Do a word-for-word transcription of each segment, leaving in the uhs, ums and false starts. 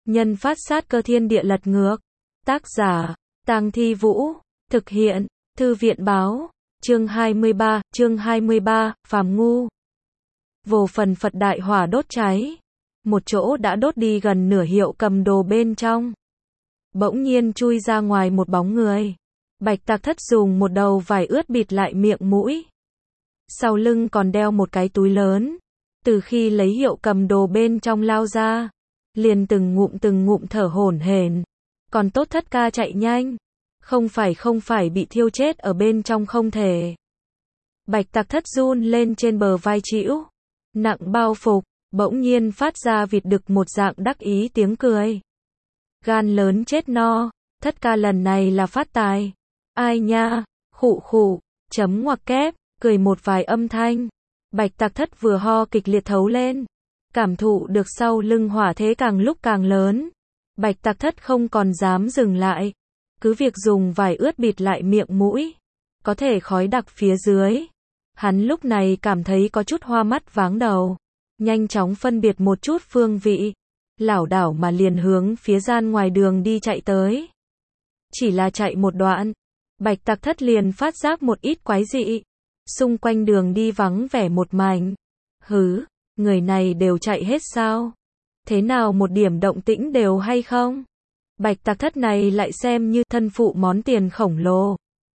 Nhân phát sát cơ thiên địa lật ngược. Tác giả, Tang Thi Vũ. Thực hiện, Thư viện báo. Chương hai mươi ba, chương hai mươi ba, phàm ngu. Vô phần Phật đại hỏa đốt cháy. Một chỗ đã đốt đi gần nửa hiệu cầm đồ bên trong. Bỗng nhiên chui ra ngoài một bóng người. Bạch Tạc Thất dùng một đầu vải ướt bịt lại miệng mũi. Sau lưng còn đeo một cái túi lớn. Từ khi lấy hiệu cầm đồ bên trong lao ra, liền từng ngụm từng ngụm thở hổn hển. Còn tốt Thất ca chạy nhanh. Không phải không phải bị thiêu chết ở bên trong không thể. Bạch Tạc Thất run lên trên bờ vai chĩu. Nặng bao phục, bỗng nhiên phát ra vịt đực một dạng đắc ý tiếng cười. Gan lớn chết no, Thất ca lần này là phát tài. Ai nha, khụ khụ, chấm ngoặc kép, cười một vài âm thanh. Bạch Tạc Thất vừa ho kịch liệt thấu lên. Cảm thụ được sau lưng hỏa thế càng lúc càng lớn. Bạch Tạc Thất không còn dám dừng lại. Cứ việc dùng vải ướt bịt lại miệng mũi. Có thể khói đặc phía dưới. Hắn lúc này cảm thấy có chút hoa mắt váng đầu. Nhanh chóng phân biệt một chút phương vị. Lảo đảo mà liền hướng phía gian ngoài đường đi chạy tới. Chỉ là chạy một đoạn. Bạch Tạc Thất liền phát giác một ít quái dị. Xung quanh đường đi vắng vẻ một mảnh. Hứ, người này đều chạy hết sao? Thế nào một điểm động tĩnh đều hay không? Bạch Tạc Thất này lại xem như thân phụ món tiền khổng lồ.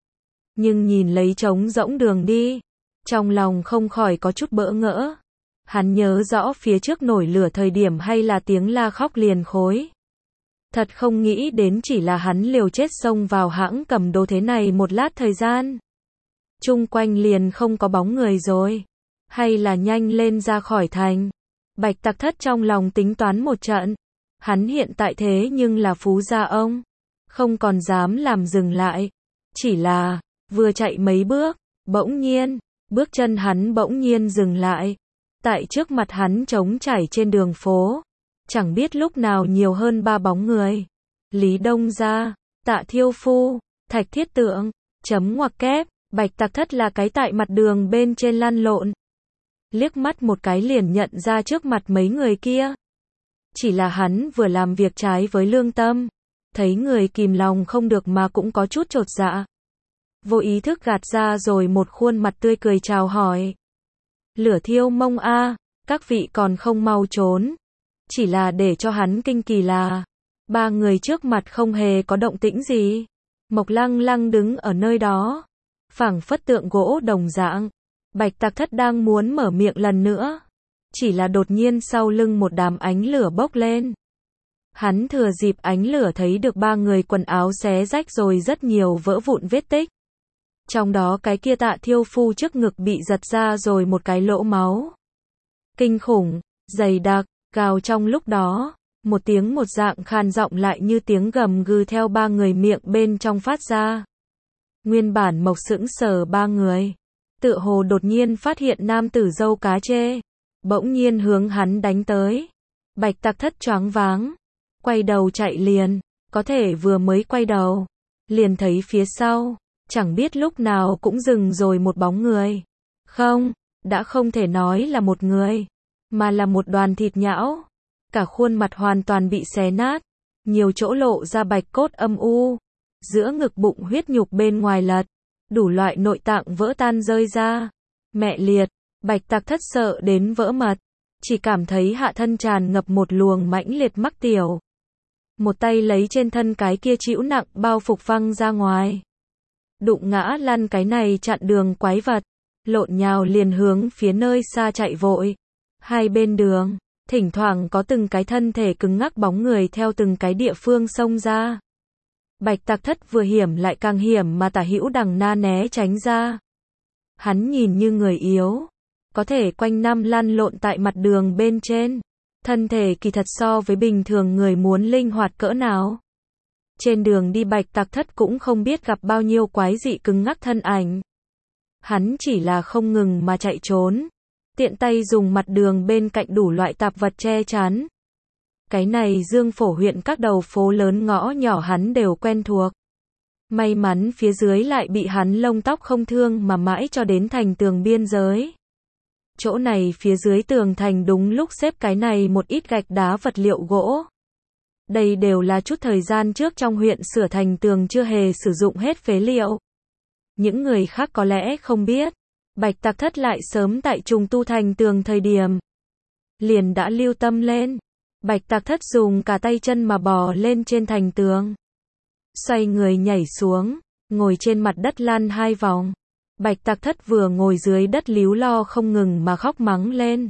Nhưng nhìn lấy trống rỗng đường đi, trong lòng không khỏi có chút bỡ ngỡ. Hắn nhớ rõ phía trước nổi lửa thời điểm hay là tiếng la khóc liền khối. Thật không nghĩ đến chỉ là hắn liều chết xông vào hãng cầm đồ thế này một lát thời gian. Chung quanh liền không có bóng người rồi. Hay là nhanh lên ra khỏi thành. Bạch Tạc Thất trong lòng tính toán một trận. Hắn hiện tại thế nhưng là phú gia ông. Không còn dám làm dừng lại. Chỉ là, vừa chạy mấy bước, bỗng nhiên, bước chân hắn bỗng nhiên dừng lại. Tại trước mặt hắn trống trải trên đường phố. Chẳng biết lúc nào nhiều hơn ba bóng người. Lý Đông Gia, Tạ Thiêu Phu, Thạch Thiết Tượng, chấm ngoặc kép, Bạch Tạc Thất là cái tại mặt đường bên trên lăn lộn. Liếc mắt một cái liền nhận ra trước mặt mấy người kia. Chỉ là hắn vừa làm việc trái với lương tâm. Thấy người kìm lòng không được mà cũng có chút chột dạ. Vô ý thức gạt ra rồi một khuôn mặt tươi cười chào hỏi. Lửa thiêu mông a, các vị còn không mau trốn. Chỉ là để cho hắn kinh kỳ là, ba người trước mặt không hề có động tĩnh gì. Mộc Lăng Lăng đứng ở nơi đó, phảng phất tượng gỗ đồng dạng. Bạch Tạc Thất đang muốn mở miệng lần nữa. Chỉ là đột nhiên sau lưng một đám ánh lửa bốc lên. Hắn thừa dịp ánh lửa thấy được ba người quần áo xé rách rồi rất nhiều vỡ vụn vết tích. Trong đó cái kia Tạ Thiêu Phu trước ngực bị giật ra rồi một cái lỗ máu. Kinh khủng, dày đặc, gào trong lúc đó. Một tiếng một dạng khàn giọng lại như tiếng gầm gừ theo ba người miệng bên trong phát ra. Nguyên bản Mộc sững sờ ba người. Tựa hồ đột nhiên phát hiện nam tử râu cá chê. Bỗng nhiên hướng hắn đánh tới. Bạch Tạc Thất choáng váng. Quay đầu chạy liền. Có thể vừa mới quay đầu. Liền thấy phía sau. Chẳng biết lúc nào cũng dừng rồi một bóng người. Không, đã không thể nói là một người. Mà là một đoàn thịt nhão. Cả khuôn mặt hoàn toàn bị xé nát. Nhiều chỗ lộ ra bạch cốt âm u. Giữa ngực bụng huyết nhục bên ngoài lật. Đủ loại nội tạng vỡ tan rơi ra. Mẹ liệt, Bạch Tạc Thất sợ đến vỡ mật. Chỉ cảm thấy hạ thân tràn ngập một luồng mãnh liệt mắc tiểu. Một tay lấy trên thân cái kia chịu nặng bao phục văng ra ngoài. Đụng ngã lăn cái này chặn đường quái vật. Lộn nhào liền hướng phía nơi xa chạy vội. Hai bên đường, thỉnh thoảng có từng cái thân thể cứng ngắc bóng người theo từng cái địa phương xông ra. Bạch Tạc Thất vừa hiểm lại càng hiểm mà tả hữu đằng na né tránh ra. Hắn nhìn như người yếu. Có thể quanh năm lăn lộn tại mặt đường bên trên. Thân thể kỳ thật so với bình thường người muốn linh hoạt cỡ nào. Trên đường đi Bạch Tạc Thất cũng không biết gặp bao nhiêu quái dị cứng ngắc thân ảnh. Hắn chỉ là không ngừng mà chạy trốn. Tiện tay dùng mặt đường bên cạnh đủ loại tạp vật che chắn. Cái này Dương Phổ huyện các đầu phố lớn ngõ nhỏ hắn đều quen thuộc. May mắn phía dưới lại bị hắn lông tóc không thương mà mãi cho đến thành tường biên giới. Chỗ này phía dưới tường thành đúng lúc xếp cái này một ít gạch đá vật liệu gỗ. Đây đều là chút thời gian trước trong huyện sửa thành tường chưa hề sử dụng hết phế liệu. Những người khác có lẽ không biết, Bạch Tạc Thất lại sớm tại trùng tu thành tường thời điểm liền đã lưu tâm lên. Bạch Tạc Thất dùng cả tay chân mà bò lên trên thành tường, xoay người nhảy xuống, ngồi trên mặt đất lăn hai vòng. Bạch Tạc Thất vừa ngồi dưới đất líu lo không ngừng mà khóc mắng lên.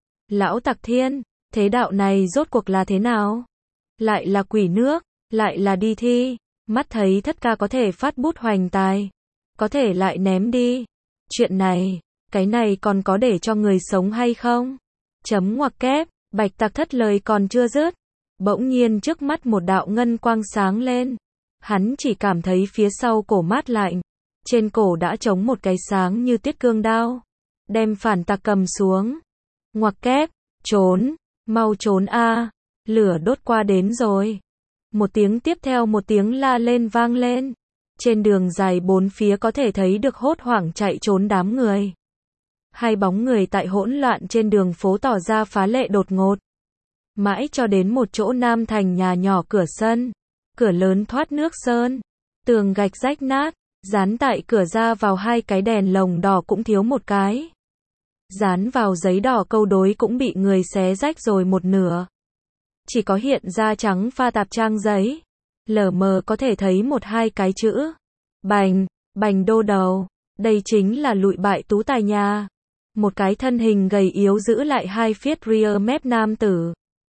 Lão Tạc Thiên, thế đạo này rốt cuộc là thế nào? Lại là quỷ nước, lại là đi thi, mắt thấy thất ca có thể phát bút hoành tài, có thể lại ném đi. Chuyện này, cái này còn có để cho người sống hay không? Chấm ngoặc kép, Bạch Tạc Thất lời còn chưa dứt, bỗng nhiên trước mắt một đạo ngân quang sáng lên. Hắn chỉ cảm thấy phía sau cổ mát lạnh, trên cổ đã trống một cái sáng như tiết cương đao, đem phản tạc cầm xuống. Ngoặc kép, trốn, mau trốn a, lửa đốt qua đến rồi. Một tiếng tiếp theo một tiếng la lên vang lên. Trên đường dài bốn phía có thể thấy được hốt hoảng chạy trốn đám người. Hai bóng người tại hỗn loạn trên đường phố tỏ ra phá lệ đột ngột. Mãi cho đến một chỗ nam thành nhà nhỏ cửa sân, cửa lớn thoát nước sơn, tường gạch rách nát, dán tại cửa ra vào hai cái đèn lồng đỏ cũng thiếu một cái. Dán vào giấy đỏ câu đối cũng bị người xé rách rồi một nửa. Chỉ có hiện ra trắng pha tạp trang giấy, lờ mờ có thể thấy một hai cái chữ. Bành, Bành Đô Đầu, đây chính là lụi bại tú tài nhà. Một cái thân hình gầy yếu giữ lại hai phiết rear mép nam tử,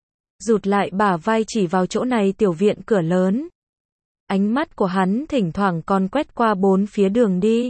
rụt lại bả vai chỉ vào chỗ này tiểu viện cửa lớn. Ánh mắt của hắn thỉnh thoảng còn quét qua bốn phía đường đi.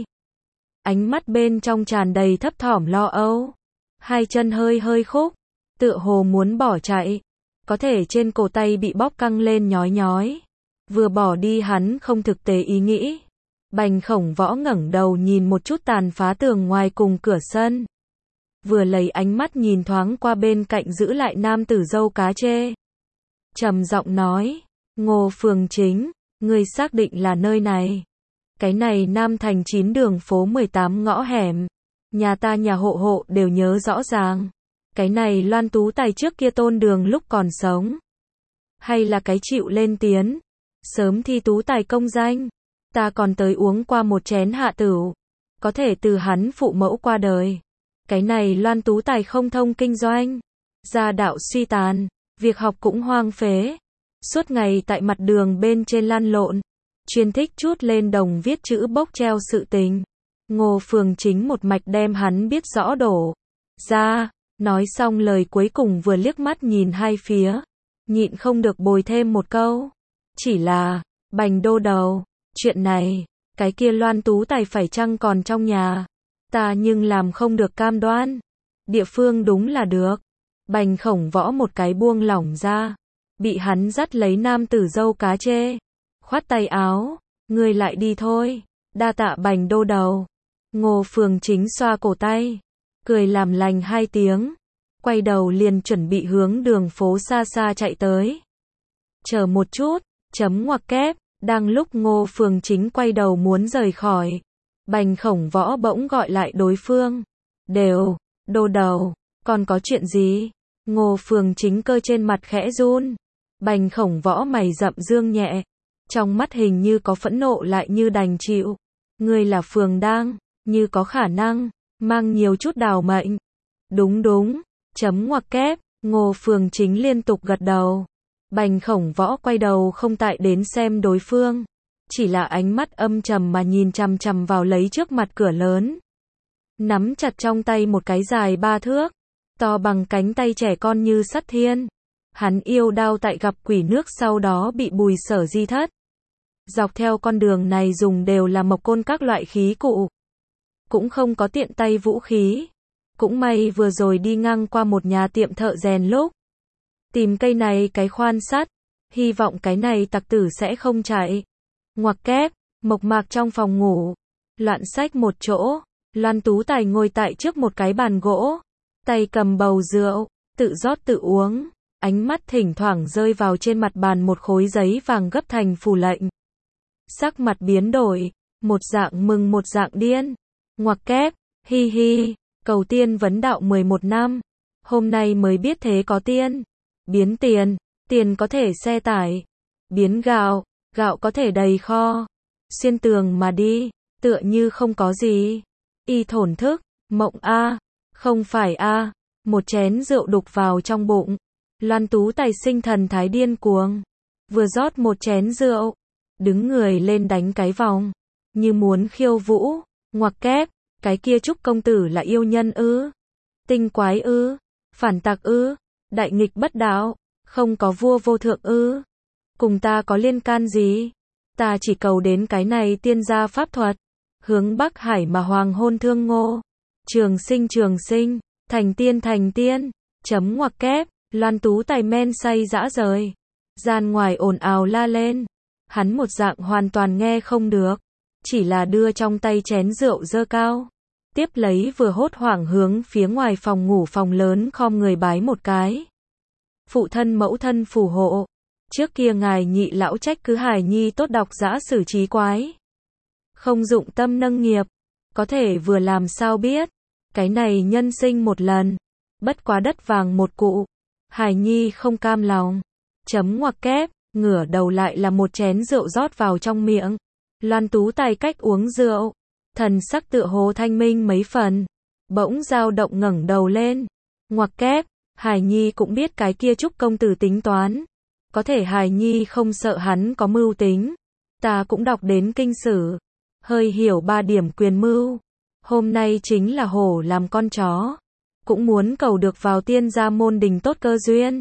Ánh mắt bên trong tràn đầy thấp thỏm lo âu. Hai chân hơi hơi khúc, tựa hồ muốn bỏ chạy. Có thể trên cổ tay bị bóp căng lên nhói nhói. Vừa bỏ đi hắn không thực tế ý nghĩ. Bành Khổng Võ ngẩng đầu nhìn một chút tàn phá tường ngoài cùng cửa sân. Vừa lấy ánh mắt nhìn thoáng qua bên cạnh giữ lại nam tử râu cá chê. Trầm giọng nói, Ngô Phường Chính, ngươi xác định là nơi này. Cái này Nam Thành chín đường phố mười tám ngõ hẻm. Nhà ta nhà hộ hộ đều nhớ rõ ràng. Cái này Loan Tú Tài trước kia tôn đường lúc còn sống. Hay là cái chịu lên tiến. Sớm thi Tú Tài công danh. Ta còn tới uống qua một chén hạ tửu. Có thể từ hắn phụ mẫu qua đời. Cái này Loan Tú Tài không thông kinh doanh. Gia đạo suy tàn. Việc học cũng hoang phế. Suốt ngày tại mặt đường bên trên lăn lộn. Chuyên thích chút lên đồng viết chữ bốc treo sự tình. Ngô Phường Chính một mạch đem hắn biết rõ đổ ra. Nói xong lời cuối cùng vừa liếc mắt nhìn hai phía. Nhịn không được bồi thêm một câu. Chỉ là, Bành Đô Đầu, chuyện này, cái kia Loan Tú Tài phải chăng còn trong nhà. Ta nhưng làm không được cam đoan. Địa phương đúng là được. Bành Khổng Võ một cái buông lỏng ra. Bị hắn dắt lấy nam tử râu cá chê. Khoát tay áo, ngươi lại đi thôi. Đa tạ Bành Đô Đầu. Ngô Phường Chính xoa cổ tay, cười làm lành hai tiếng, quay đầu liền chuẩn bị hướng đường phố xa xa chạy tới. Chờ một chút, chấm ngoặc kép, đang lúc Ngô Phường Chính quay đầu muốn rời khỏi, Bành Khổng Võ bỗng gọi lại đối phương. Đều, Đô Đầu, còn có chuyện gì? Ngô Phường Chính cơ trên mặt khẽ run. Bành Khổng Võ mày rậm dương nhẹ, trong mắt hình như có phẫn nộ lại như đành chịu. Ngươi là Phường Đang, như có khả năng, mang nhiều chút đào mệnh. Đúng đúng, chấm ngoặc kép, Ngô Phường Chính liên tục gật đầu. Bành Khổng Võ quay đầu không tại đến xem đối phương, chỉ là ánh mắt âm trầm mà nhìn chằm chằm vào lấy trước mặt cửa lớn. Nắm chặt trong tay một cái dài ba thước, to bằng cánh tay trẻ con như sắt thiên. Hắn yêu đao tại gặp quỷ nước sau đó bị Bùi Sở di thất. Dọc theo con đường này dùng đều là mộc côn các loại khí cụ. Cũng không có tiện tay vũ khí. Cũng may vừa rồi đi ngang qua một nhà tiệm thợ rèn lúc. Tìm cây này cái khoan sắt. Hy vọng cái này tặc tử sẽ không chạy. Ngoặc kép, mộc mạc trong phòng ngủ. Loạn sách một chỗ. Loan Tú Tài ngồi tại trước một cái bàn gỗ. Tay cầm bầu rượu, tự rót tự uống. Ánh mắt thỉnh thoảng rơi vào trên mặt bàn một khối giấy vàng gấp thành phù lệnh. Sắc mặt biến đổi, một dạng mừng một dạng điên. Ngoặc kép, hi hi, cầu tiên vấn đạo mười một năm. Hôm nay mới biết thế có tiên. Biến tiền, Tiền có thể xe tải, biến gạo, gạo có thể đầy kho, xuyên tường mà đi, tựa như không có gì. Y thổn thức, mộng a, không phải a, một chén rượu đục vào trong bụng. Loan Tú Tài sinh thần thái điên cuồng, vừa rót một chén rượu, đứng người lên đánh cái vòng, như muốn khiêu vũ, ngoặc kép, cái kia Trúc công tử là yêu nhân ư? Tinh quái ư? Phản tặc ư? Đại nghịch bất đạo, không có vua vô thượng ư? Cùng ta có liên can gì? Ta chỉ cầu đến cái này tiên gia pháp thuật, hướng Bắc Hải mà hoàng hôn thương ngô, trường sinh trường sinh, thành tiên thành tiên, chấm ngoặc kép. Loan Tú Tài men say dã rời, gian ngoài ồn ào la lên, hắn một dạng hoàn toàn nghe không được, chỉ là đưa trong tay chén rượu dơ cao, tiếp lấy vừa hốt hoảng hướng phía ngoài phòng ngủ phòng lớn khom người bái một cái. Phụ thân mẫu thân phù hộ, trước kia ngài nhị lão trách cứ hài nhi tốt đọc dã sử trí quái, không dụng tâm nâng nghiệp, có thể vừa làm sao biết, cái này nhân sinh một lần, bất quá đất vàng một cụ. Hải nhi không cam lòng, chấm ngoặc kép, ngửa đầu lại là một chén rượu rót vào trong miệng. Loan Tú Tài cách uống rượu, thần sắc tựa hồ thanh minh mấy phần, bỗng dao động ngẩng đầu lên, ngoặc kép, Hải nhi cũng biết cái kia Trúc công tử tính toán, có thể Hải nhi không sợ hắn có mưu tính, ta cũng đọc đến kinh sử, hơi hiểu ba điểm quyền mưu, hôm nay chính là hổ làm con chó. Cũng muốn cầu được vào tiên gia môn đình tốt cơ duyên.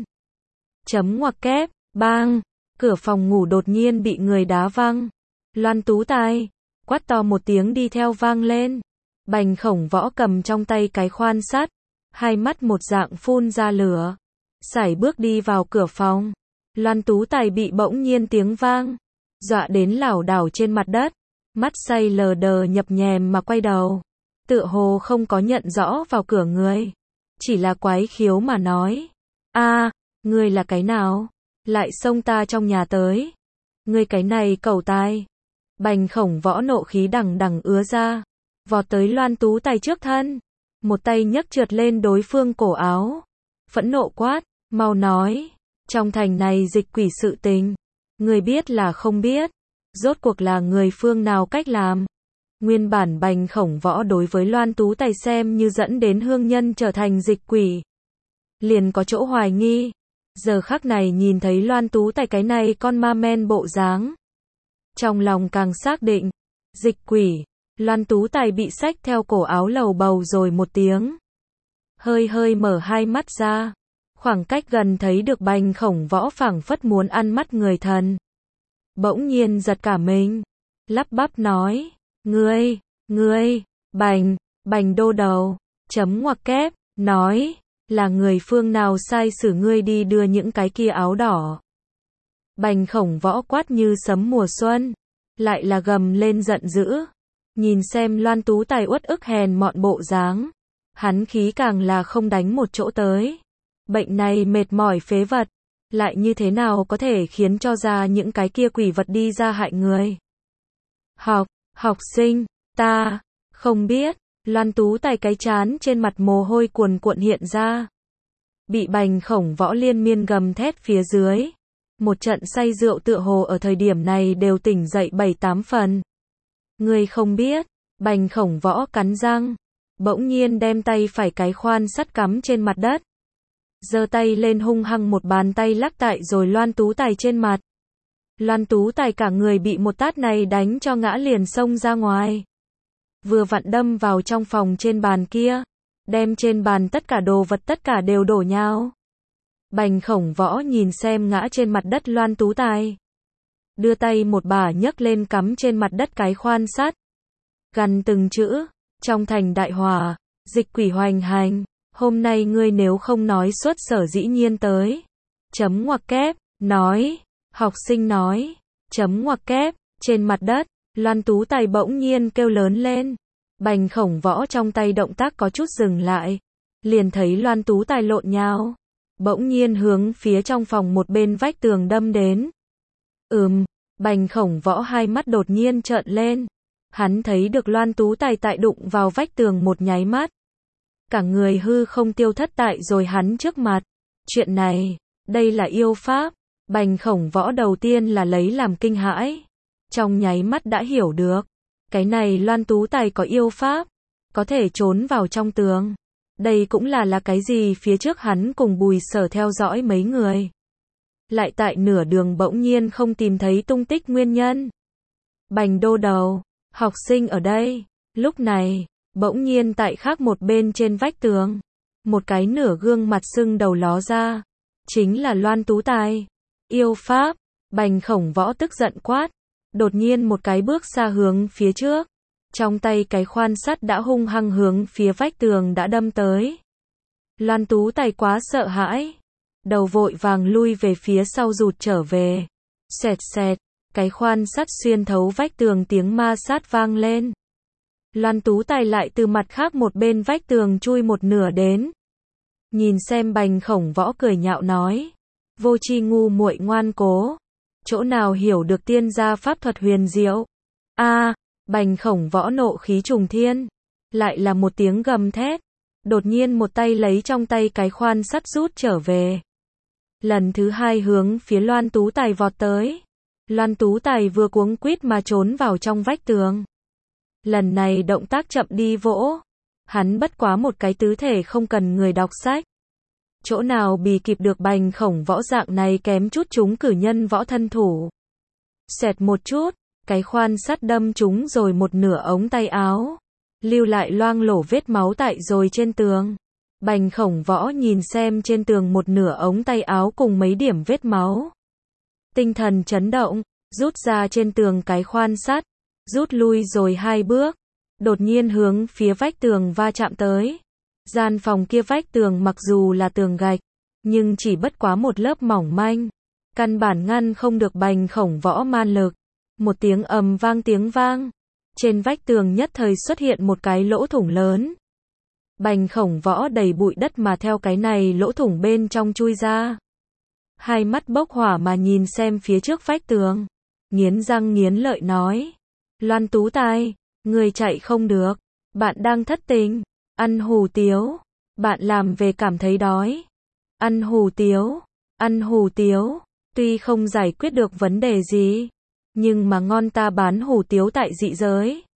Chấm ngoặc kép, bang, cửa phòng ngủ đột nhiên bị người đá văng. Loan Tú Tài, quát to một tiếng đi theo vang lên. Bành Khổng Võ cầm trong tay cái khoan sắt, hai mắt một dạng phun ra lửa. Sải bước đi vào cửa phòng. Loan Tú Tài bị bỗng nhiên tiếng vang, dọa đến lảo đảo trên mặt đất, mắt say lờ đờ nhập nhèm mà quay đầu. Tựa hồ không có nhận rõ vào cửa người, chỉ là quái khiếu mà nói, a, ngươi là cái nào, lại xông ta trong nhà tới, ngươi cái này cẩu tai. Bành Khổng Võ nộ khí đằng đằng ứa ra, vọt tới Loan Tú Tài trước thân, một tay nhấc trượt lên đối phương cổ áo, phẫn nộ quát, mau nói, trong thành này dịch quỷ sự tình, ngươi biết là không biết, rốt cuộc là người phương nào cách làm. Nguyên bản Bành Khổng Võ đối với Loan Tú Tài xem như dẫn đến hương nhân trở thành dịch quỷ, liền có chỗ hoài nghi, giờ khắc này nhìn thấy Loan Tú Tài cái này con ma men bộ dáng, trong lòng càng xác định, dịch quỷ. Loan Tú Tài bị xách theo cổ áo lầu bầu rồi một tiếng, hơi hơi mở hai mắt ra, khoảng cách gần thấy được Bành Khổng Võ phảng phất muốn ăn mắt người thần, bỗng nhiên giật cả mình, lắp bắp nói, ngươi, ngươi, Bành, Bành đô đầu, chấm ngoặc kép, nói, là người phương nào sai xử ngươi đi đưa những cái kia áo đỏ. Bành Khổng Võ quát như sấm mùa xuân, lại là gầm lên giận dữ, nhìn xem Loan Tú Tài uất ức hèn mọn bộ dáng, hắn khí càng là không đánh một chỗ tới. Bệnh này mệt mỏi phế vật, lại như thế nào có thể khiến cho ra những cái kia quỷ vật đi ra hại người. Học, học sinh, ta, không biết, Loan Tú Tài cái chán trên mặt mồ hôi cuồn cuộn hiện ra. Bị Bành Khổng Võ liên miên gầm thét phía dưới. Một trận say rượu tựa hồ ở thời điểm này đều tỉnh dậy bảy tám phần. Ngươi không biết, Bành Khổng Võ cắn răng, bỗng nhiên đem tay phải cái khoan sắt cắm trên mặt đất. Giơ tay lên hung hăng một bàn tay lắc tại rồi Loan Tú Tài trên mặt. Loan Tú Tài cả người bị một tát này đánh cho ngã liền xông ra ngoài. Vừa vặn đâm vào trong phòng trên bàn kia, đem trên bàn tất cả đồ vật tất cả đều đổ nhào. Bành Khổng Võ nhìn xem ngã trên mặt đất Loan Tú Tài, đưa tay một bà nhấc lên cắm trên mặt đất cái khoan sắt, gằn từng chữ, trong thành đại hỏa, dịch quỷ hoành hành, hôm nay ngươi nếu không nói xuất sở dĩ nhiên tới. Chấm ngoặc kép, nói, học sinh nói, chấm ngoặc kép, trên mặt đất, Loan Tú Tài bỗng nhiên kêu lớn lên. Bành Khổng Võ trong tay động tác có chút dừng lại, liền thấy Loan Tú Tài lộn nhào, bỗng nhiên hướng phía trong phòng một bên vách tường đâm đến. Ừm, Bành Khổng Võ hai mắt đột nhiên trợn lên, hắn thấy được Loan Tú Tài tại đụng vào vách tường một nháy mắt, cả người hư không tiêu thất tại rồi hắn trước mặt. Chuyện này, Đây là yêu pháp. Bành Khổng Võ đầu tiên là lấy làm kinh hãi. Trong nháy mắt đã hiểu được. Cái này Loan Tú Tài có yêu pháp. Có thể trốn vào trong tường. Đây cũng là là cái gì phía trước hắn cùng Bùi Sở theo dõi mấy người. Lại tại nửa đường bỗng nhiên không tìm thấy tung tích nguyên nhân. Bành đô đầu, học sinh ở đây. Lúc này, bỗng nhiên tại khác một bên trên vách tường. Một cái nửa gương mặt sưng đầu ló ra. Chính là Loan Tú Tài. Yêu pháp. Bành Khổng Võ tức giận quát. Đột nhiên một cái bước xa hướng phía trước. Trong tay cái khoan sắt đã hung hăng hướng phía vách tường đã đâm tới. Loan Tú Tài quá sợ hãi. Đầu vội vàng lui về phía sau rụt trở về. Xẹt xẹt. Cái khoan sắt xuyên thấu vách tường tiếng ma sát vang lên. Loan Tú Tài lại từ mặt khác một bên vách tường chui một nửa đến. Nhìn xem Bành Khổng Võ cười nhạo nói. Vô tri ngu muội ngoan cố. Chỗ nào hiểu được tiên gia pháp thuật huyền diệu. A, à, Bành Khổng Võ nộ khí trùng thiên. Lại là một tiếng gầm thét. Đột nhiên một tay lấy trong tay cái khoan sắt rút trở về. Lần thứ hai hướng phía Loan Tú Tài vọt tới. Loan Tú Tài vừa cuống quýt mà trốn vào trong vách tường. Lần này động tác chậm đi vỗ. Hắn bất quá một cái tứ thể không cần người đọc sách. Chỗ nào bì kịp được Bành Khổng Võ dạng này kém chút chúng cử nhân võ thân thủ. Xẹt một chút, cái khoan sắt đâm trúng rồi một nửa ống tay áo. Lưu lại loang lổ vết máu tại rồi trên tường. Bành Khổng Võ nhìn xem trên tường một nửa ống tay áo cùng mấy điểm vết máu. Tinh thần chấn động, rút ra trên tường cái khoan sắt, rút lui rồi hai bước. Đột nhiên hướng phía vách tường va chạm tới. Gian phòng kia vách tường mặc dù là tường gạch, nhưng chỉ bất quá một lớp mỏng manh. Căn bản ngăn không được Bành Khổng Võ man lực. Một tiếng ầm vang tiếng vang. Trên vách tường nhất thời xuất hiện một cái lỗ thủng lớn. Bành Khổng Võ đầy bụi đất mà theo cái này lỗ thủng bên trong chui ra. Hai mắt bốc hỏa mà nhìn xem phía trước vách tường. Nghiến răng nghiến lợi nói. Loan Tú Tài, người chạy không được. Bạn đang thất tình. Ăn hủ tiếu. Bạn làm về cảm thấy đói. Ăn hủ tiếu. Ăn hủ tiếu. Tuy không giải quyết được vấn đề gì. Nhưng mà ngon ta bán hủ tiếu tại dị giới.